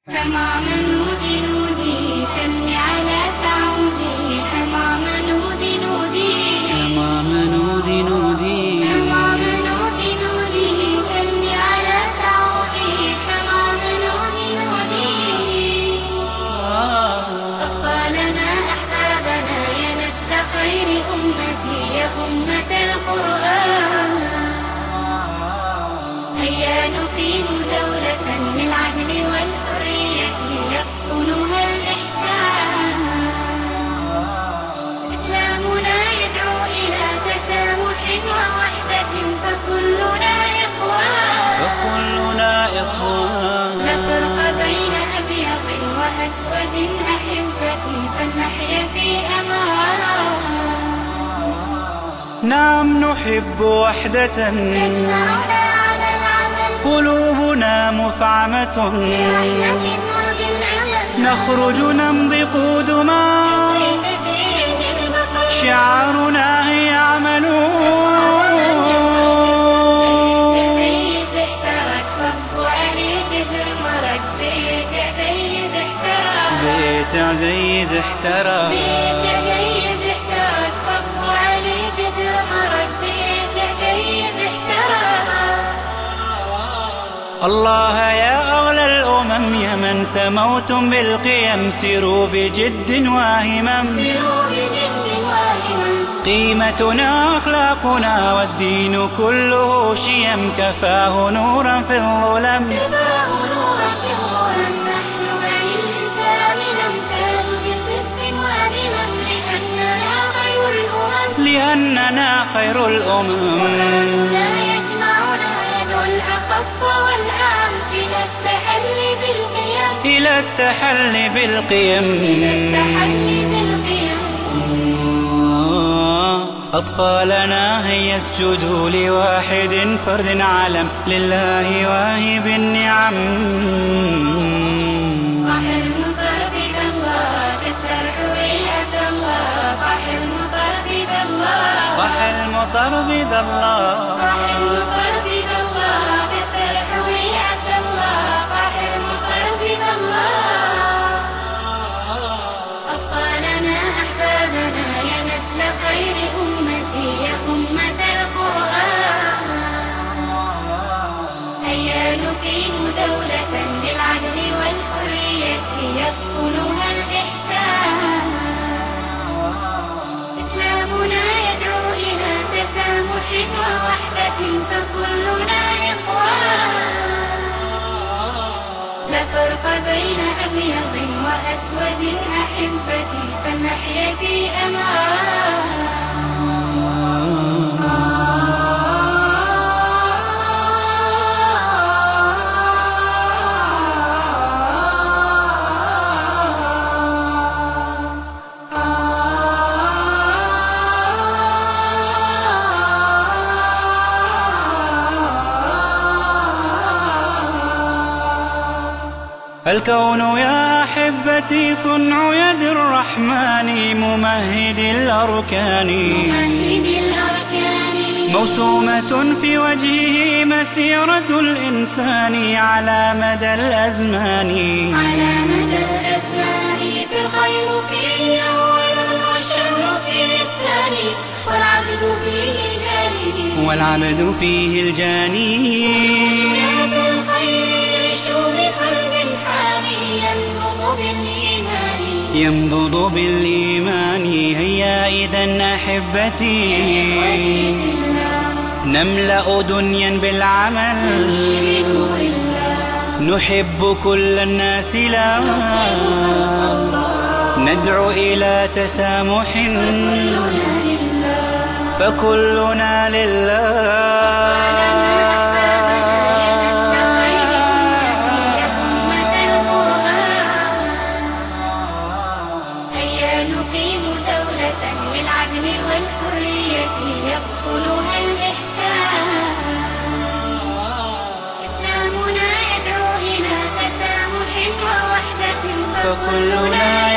حمام نودي نودي سلمي على سعودي. حمام نودي نودي حمام نودي نودي حمام نودي نودي سلمي على سعودي. حمام نودي نودي أطفالنا أحبابنا يا نسل خير أمتي يا أمة القرآن. هيا نقيم دولة للعدل والحرية يقطنها الإحسان. إسلامنا يدعو إلى تسامح ووحدة فكلنا إخوان. لا فرق بين أبيض وأسود أحبتي فلنحيا في أمان. نعم نحب وحدة تجمعنا على العمل قلوبنا مفعمة برحمة وبالأمل. نخرج نمضي قدما السيف في يد البطل شعارنا هي عمل عزيز احترق صب علي جدر مرق. بيت عزيز احترق بيت عزيز احترق بيت عزيز احترق صب علي جدر مرق. بيت عزيز احترق. الله يا أغلى الأمم يا من سموتم بالقيم سيروا بجد واهمم. سيروا بجد واهما قيمتنا أخلاقنا والدين كله شيم كفاه نورا في الظلم. كفاه نورا في الظلم. نحن عن الإسلام نمتاز بصدق وأدم لأننا خير الأمم. قرآننا يجمعنا يدعو الأخص والأعم إلى التحلي بالقيم. إلى التحلي بالقيم. أطفالنا هيا اسجدوا لواحد فرد علم لله واهب النعم. طاح المطر بيد الله كسر حوي عبد الله. طاح المطر بيد الله طاح المطر بيد الله طاح المطر بيد الله كسر حوي عبد الله. طاح المطر بيد الله. أطفالنا أحبابنا يا نسل خير أمتي يا أمة القرآن. هيا نقيم دولة للعدل والحرية يقطنها الإحسان. إسلامنا يدعو إلى تسامح ووحدة فكلنا إخوان. لا فرق بين أبيض وأسود أحبتي فلنحيا في أمان. الكون يا أحبتي صنع يد الرحمن ممهد الأركان. موسومة في وجهه مسيرة الإنسان على مدى الأزمان. في الخير فيه أول والشر فيه الثاني. والعبد فيه الجاني. ينبض بالإيمان. هيا إذن أحبتي نملأ دنيا بالعمل. نحب كل الناس لا ندعو إلى تسامح فكلنا لله. للعدل والحرية يقطنها الإحسان. إسلامنا يدعو إلى تسامح ووحدة فكلنا